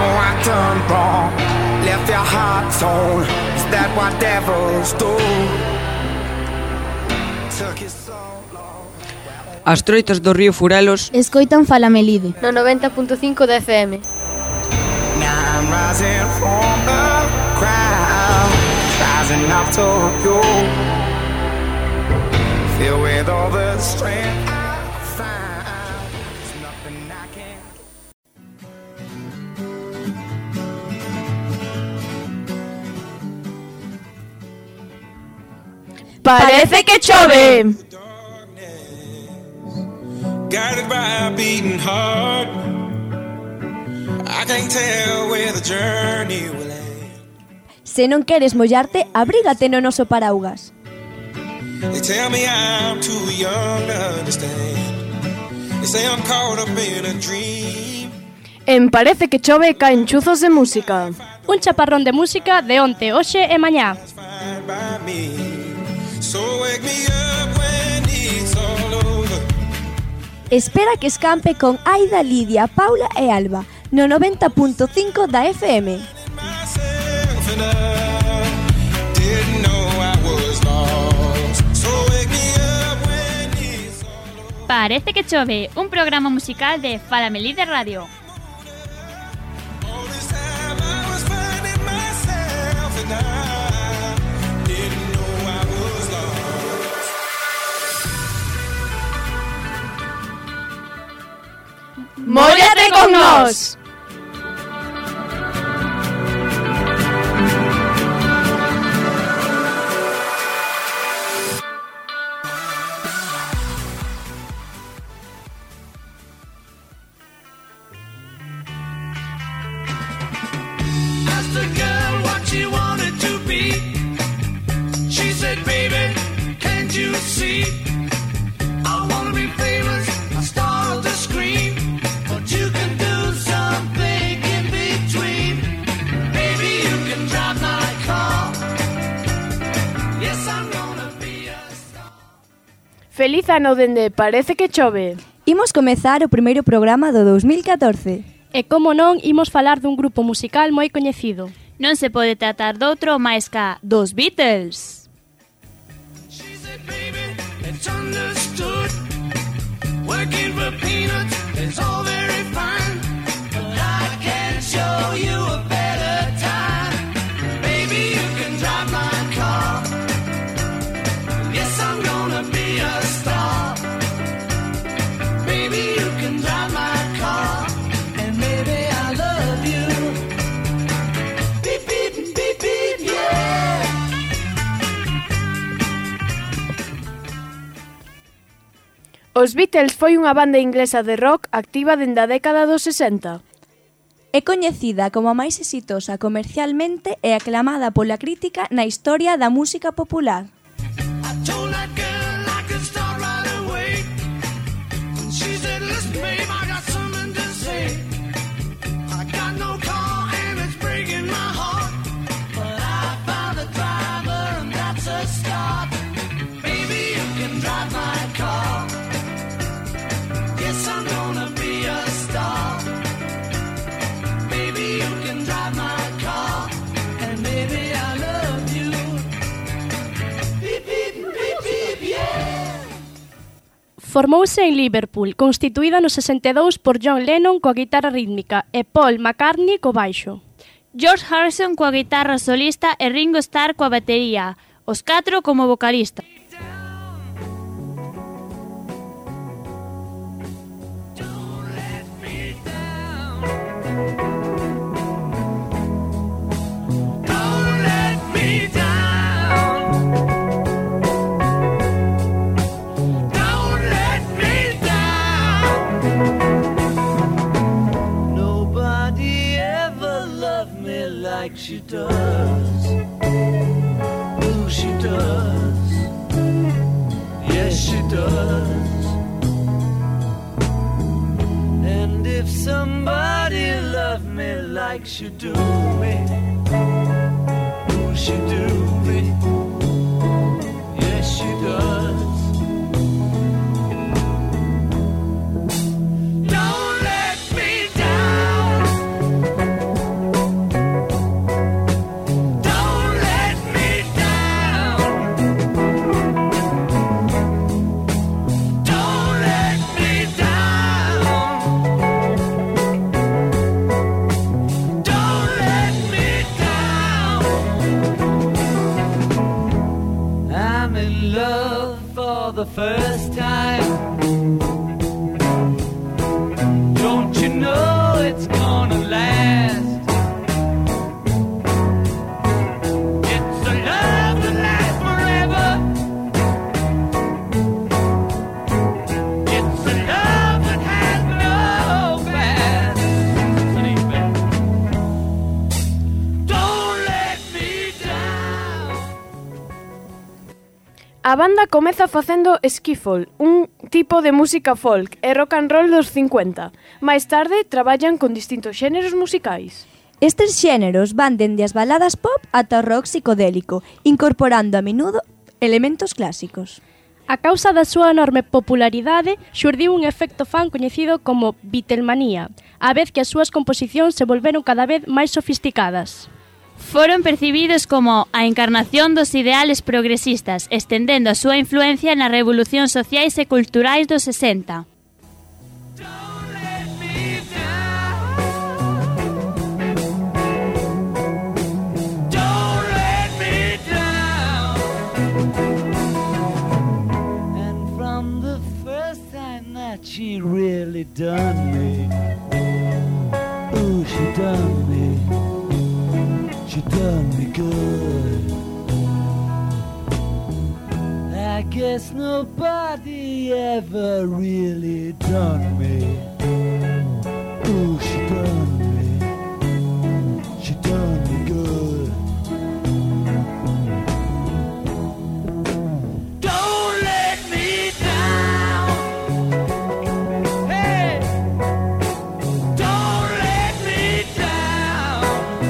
know I done wrong, left your heart torn. Is that what devils do? Took you so long. As troitas do río Furelos escoitan Falamelide no 90.5 da FM. Now I'm rising from the crowd, rising up to you. Filled with all the strength I find, there's nothing I can't. Parece que chove. Guided by a beating heart, I can't tell where the journey will end. Se non queres mollarte, abrígate no noso paraugas. They tell me I'm too young to understand. They say I'm caught up in a dream. En Parece que chove caen chuzos de música. Un chaparrón de música de onte, hoxe e mañá. Fine by me. So wake me up when it's all over. Espera que escampe con Aida, Lidia, Paula e Alba no 90.5 da FM. Myself and I didn't know I was lost. So wake me up when it's all over. Parece que chove, un programa musical de Falamelide Radio. All this time I was finding myself and I didn't know I was lost. ¡Móllate con nós! Asked the girl what she wanted to be. She said, baby, can't you see? I wanna be famous, a star of the screen. But you can do something in between. Maybe you can drive my car. Yes, I'm gonna be a star. Feliz ano dende Parece que chove. Imos comezar o primeiro programa do 2014. E como non, imos falar dun grupo musical moi coñecido. Non se pode tratar doutro máis ca dos Beatles. She said, baby, it's understood. Working for peanuts is all very fine. But I can show you a better time. Baby, you can drive my car. Yes, I'm gonna be a star. Baby, you can drive my car. And maybe I love you. Beep, beep, beep, beep, yeah. Os Beatles foi unha banda inglesa de rock activa dende a década dos 60. É coñecida como a máis exitosa comercialmente e aclamada pola crítica na historia da música popular. I told that girl I could start right away. She said, listen, babe, I got something to say. I got no car and it's breaking my heart. But I found a driver and that's a start. Baby, you can drive my car. Yes, I'm gonna be a star. Baby, you can drive my car. And maybe I love you. Beep, beep, beep, beep, yeah. Formouse en Liverpool, constituída no 62 por John Lennon coa guitarra rítmica e Paul McCartney co baixo. George Harrison coa guitarra solista e Ringo Starr coa batería, os 4 como vocalista. Like she does, oh she does, yes she does. And if somebody loved me like she do me, oh she do me, yes she does. Don't let me down. know it's gonna last. It's a love that lasts forever. It's a love that has no past. Don't let me down. A banda comeza facendo skiffle, un tipo de música folk e rock and roll dos 50. Máis tarde traballan con distintos xéneros musicais. Estes xéneros van dende as baladas pop ata o rock psicodélico, incorporando a menudo elementos clásicos. A causa da súa enorme popularidade, xurdiu un efecto fan coñecido como Beatlemanía, a vez que as súas composicións se volveron cada vez máis sofisticadas. Foron percibidos como a encarnación dos ideales progresistas, estendendo a súa influencia nas revolucións sociais e culturais dos 60. Don't let me down. Don't let me down. And from the first time that she really done me, ooh, she done me. She done me good. I guess nobody ever really done me. Ooh, she done me. She done me good. Don't let me down. Hey, don't let me down.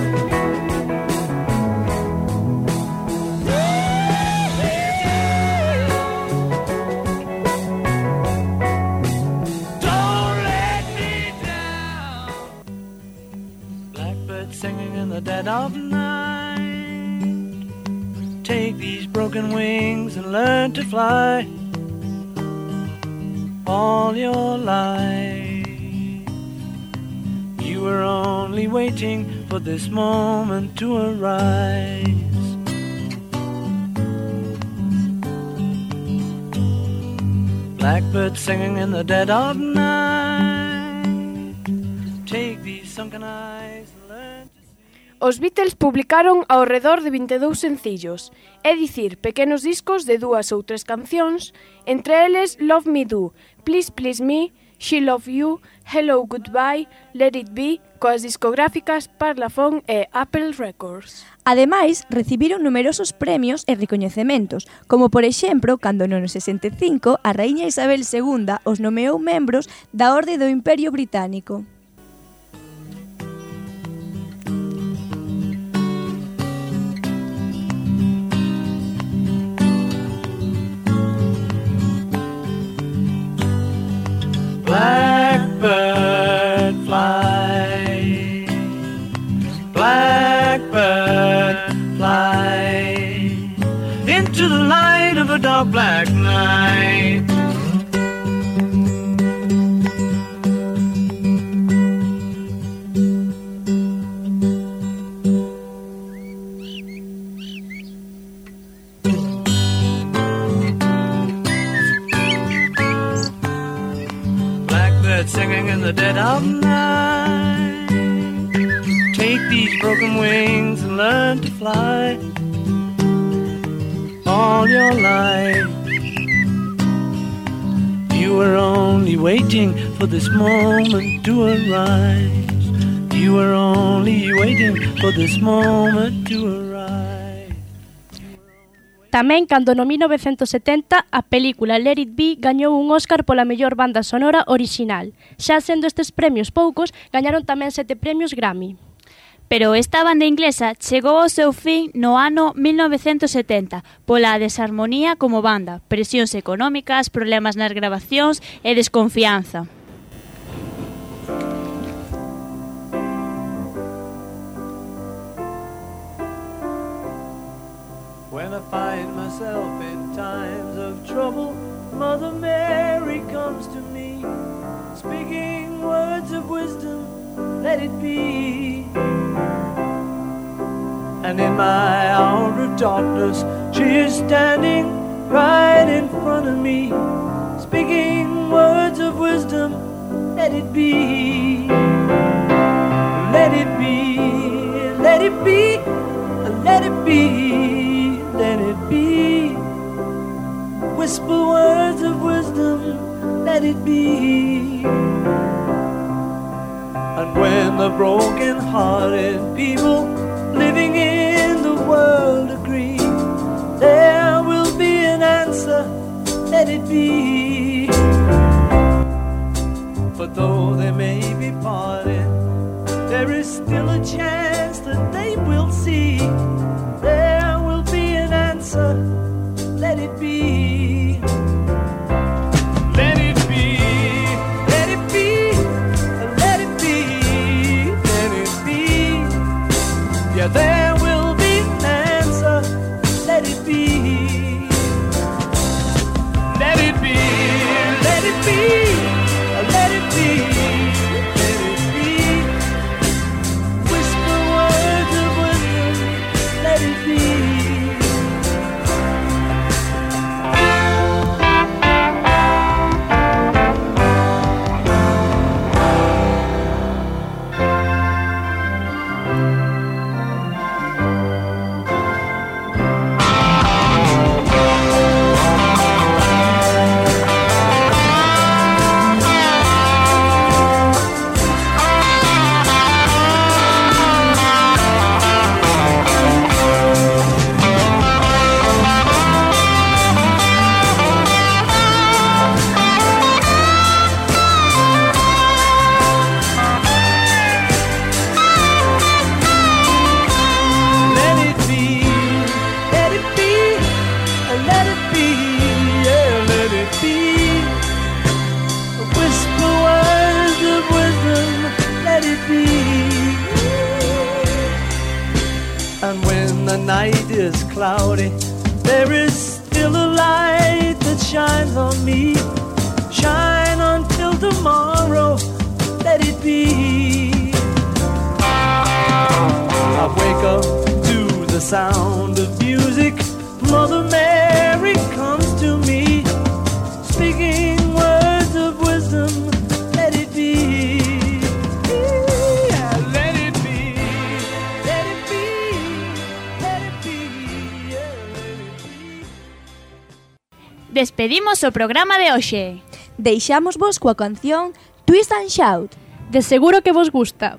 Singing in the dead of night. Take these broken wings and learn to fly. All your life you were only waiting for this moment to arise. Blackbird singing in the dead of night. Take these sunken eyes. Os Beatles publicaron ao redor de 22 sencillos, é dicir, pequenos discos de 2 ou 3 cancións, entre eles Love Me Do, Please Please Me, She Love You, Hello Goodbye, Let It Be, coas discográficas Parlophone e Apple Records. Ademais, recibiron numerosos premios e recoñecementos, como por exemplo, cando no ano 65 a raíña Isabel II os nomeou membros da Orde do Imperio Británico. Blackbird fly, blackbird fly, into the light of a dark black night. Singing in the dead of night. Take these broken wings and learn to fly. All your life you were only waiting for this moment to arise. You were only waiting for this moment to arise. Tamén, cando no 1970 a película Let It Be gañou un Óscar pola mellor banda sonora orixinal. Xa sendo estes premios poucos, gañaron tamén 7 premios Grammy. Pero esta banda inglesa chegou ao seu fin no ano 1970 pola desarmonía como banda, presións económicas, problemas nas gravacións e desconfianza. When I find myself in times of trouble, Mother Mary comes to me, speaking words of wisdom, let it be. And in my hour of darkness, she is standing right in front of me, speaking words of wisdom, let it be. Whisper words of wisdom, let it be. And when the broken-hearted people living in the world agree, there will be an answer, let it be. For though they may be parted, there is still a chance that they will see. There will be an answer, let it be. Let it be, let it be, let it be, let it be. Yeah, there will be an answer, let it be. Let it be, let it be, let it be, let it be. Whisper words of wisdom, let it be. And when the night is cloudy, there is still a light that shines on me. Shine until tomorrow, let it be. I wake up to the sound of music. Mother Mary comes to me, speaking words of wisdom, let it be. Despedimos o programa de hoxe. Deixamos vos coa canción Twist and Shout. De seguro que vos gusta.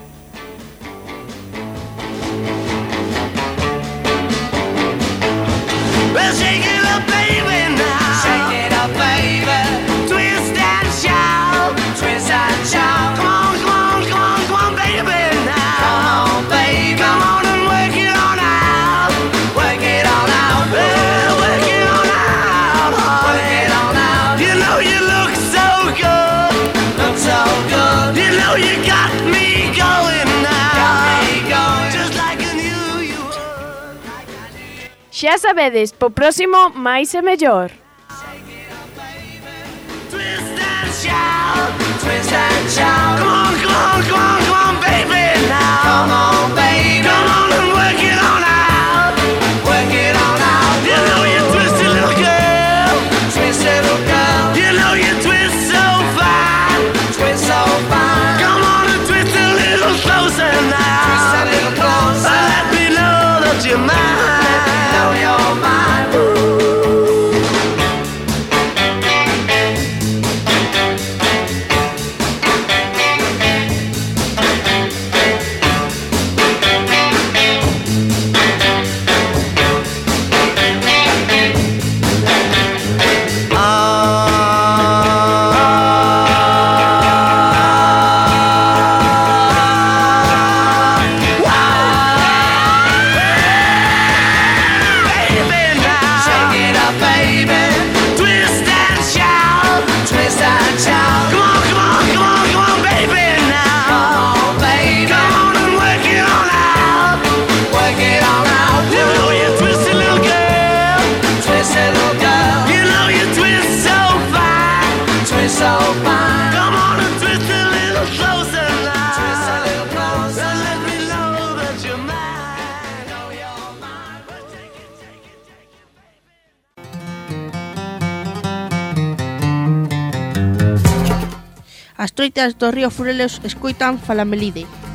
Well, shake it up, baby, now. Shake it up, baby. Twist and shout. Twist and shout. Come on, come on, come on, come on, baby, now. Come on, baby. Come on and work it on out. Work it on out. Well, work it on out. Work it on out. You know you look so good. Look so good. You know you got me going now. Got me going. Just like I knew you would. Xa sabedes, po próximo máis e mellor. Twist and shout, twist and shout. Come on, come on, come on, come on, baby, now. Come on, baby. Come on and work it on out. Work it on out. You know you twisted little girl. Twisted little girl. You know you twist so fine. Twist so fine. Come on and twist a little closer now. Twist a little closer. Let me know that you're mine. Let me know you're mine. Ooh. As troitas do río Furelos escoitan Falamelide.